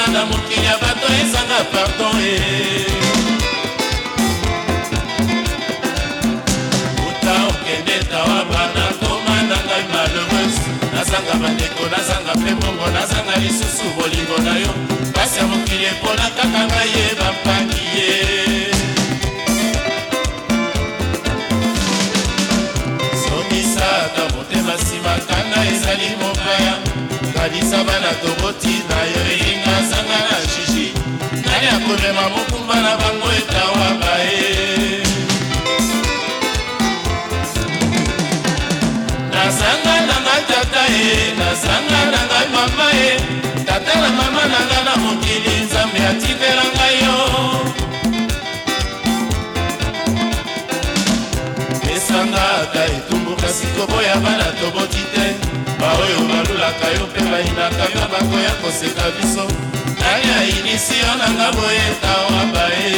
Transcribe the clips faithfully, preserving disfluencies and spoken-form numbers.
na mokili ya bato ezanga pardon e uta okende tawa bana koma na ngai malheureuse nazanga bandeko nazanga mpe mbongo nazanga lisusu bolingo na yo pasi ya mokili epona kaka ngai ye bapaki ye somisaka motema nsima kanda ezali mopaya kadisa bana toboti na yo eyinga zanga na shishi nani akomema mokumba na bango etawa bae nazanga na ngai tata e nazanga na ngai mama e tata na mama na ngai na mokili nzambe atindela ngai yo esanga ata etumbu kasi koboya bana toboti te baoyo balulaka yo mpe bayinaka yo bakoya koseka biso nani ayinisi yo nanga boye tawa bae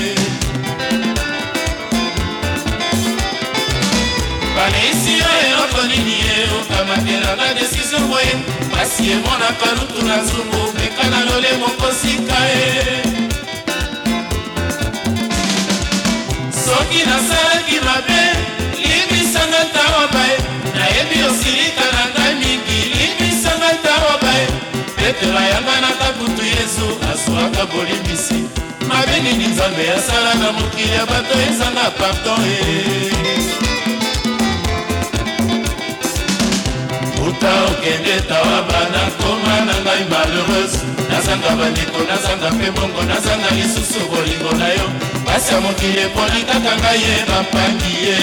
baleisi yo eloko nini ye okamakelanga desizio boye pasi emonaka lutu na nzungu meka na lole mokosika e soki nasalaki mabe limbisanga tawa bae nayebi osilika na ngai mingi limbisanga tawa bae petelo ayanganaka kutu yesu azwaka bolimbisi mabe nini nzambe asala na mokili ya bato ezanga pardon e uta okende tawa bana koma na ngai malheureuse nazanga bandeko nazanga mpe mbongo nazanga lisusu bolingo na yo pasi ya mokili eponi kaka ngai ye bapangi ye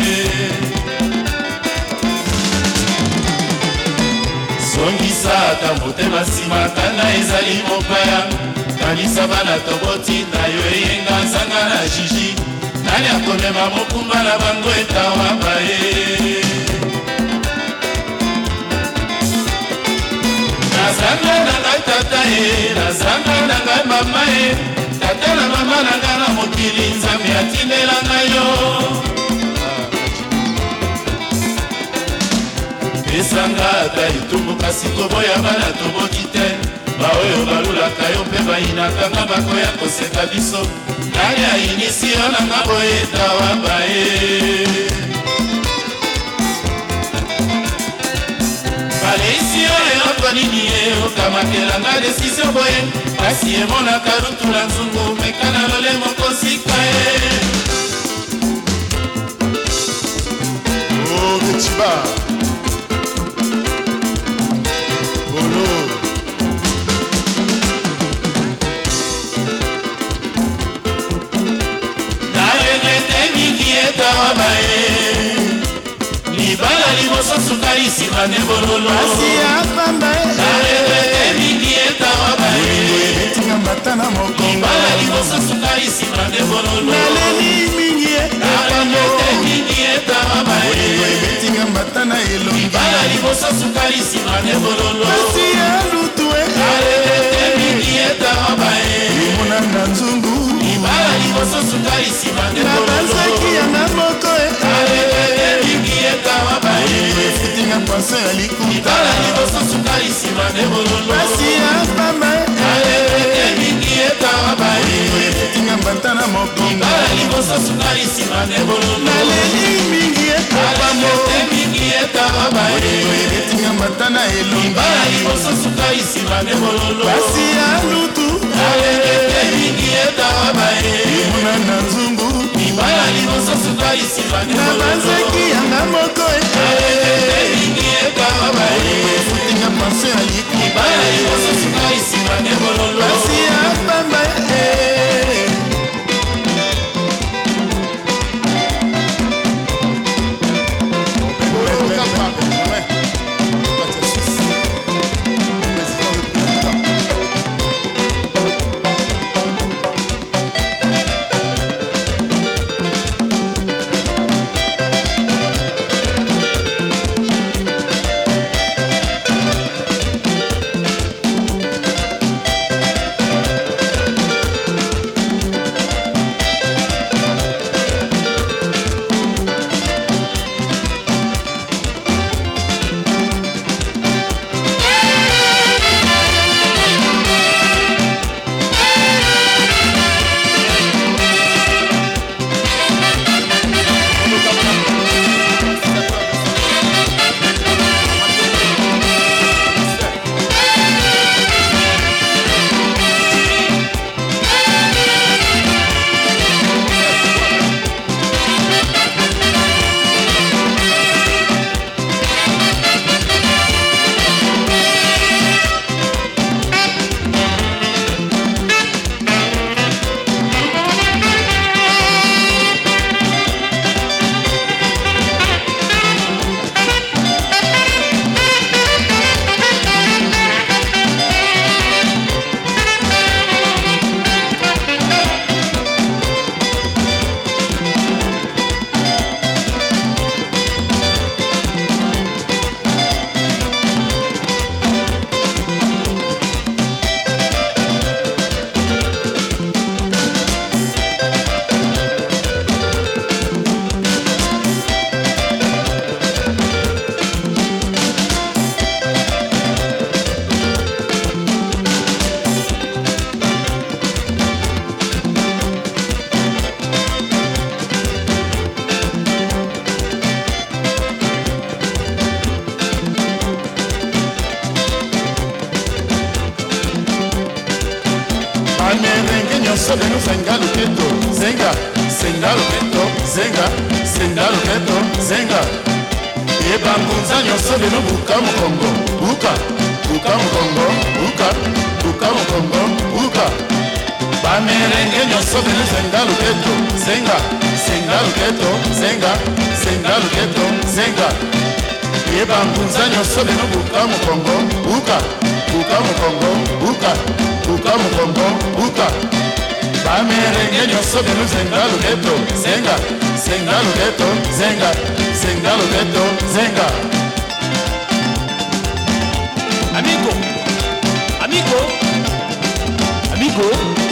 songisa ata motema nsima kanda ezali mopaya kanisa bana toboti na yo eyenga nzanga na jiji nani akomema mokumba na bango etawa bae nazanga na ngai tata e nazanga na ngai mama e tata na mama na ngai na mokili nzambe atindela ngai yo esanga ata etumbu kasi koboya bana toboti te baoyo balulaka yo mpe bayinaka nga bakoya koseka biso nani ayinisi yo nanga boye tawa bae baleisi yo eloko nini ye okamakelanga desizio boye pasi emonaka lutu na nzungu meka na lole mokosika ye Ogechiba Bolo naregrete mingi etawa bae libala liboso sukali nsima ne bololo asi apamba naregrete mingi etawa bae ebetinga mbata na mokongo libala liboso sukali nsima ne bololo naleli mingi naregrete mingi etawa bae ebetinga mbata na elongi libala liboso sukali nsima ne bololo asi ya lutu naregrete mingi etawa bae limona na nzungu libala liboso sukali nsima ne na bololo banzaki yanga moko naregrete mingi etawa bae efitinga paso ya likuta libala liboso sukali nsima ne bololo asi apamba naregrete mingi etawa bae efitinga mbata na mokongo libala liboso sukali nsima ne bololo naleli mingi naregrete mingi etawa bae ebetinga mbata na elongi libala liboso sukali nsima ne bololo asi ya lutu naregrete mingi etawa bae limona na nzungu libala liboso sukali nsima ne na bololo banzaki yanga moko naregrete mingi etawa bae efutinga paso ya likuta libala liboso sukali nsima ne bololo asi apamba zenga luketo zenga senga luketo zenga senga luketo zenga ebangunza nyonso lelo buka mokongo buka buka mokongo buka buka mokongo buka bamerenge nyonso lelo zenga luketo zenga senga luketo zenga senga luketo zenga ebangunza nyonso lelo buka mokongo buka buka mokongo buka buka mokongo buka bamerenge nyonso lelo zenga luketo zenga senga luketo zenga senga luketo zenga amigo amigo amigo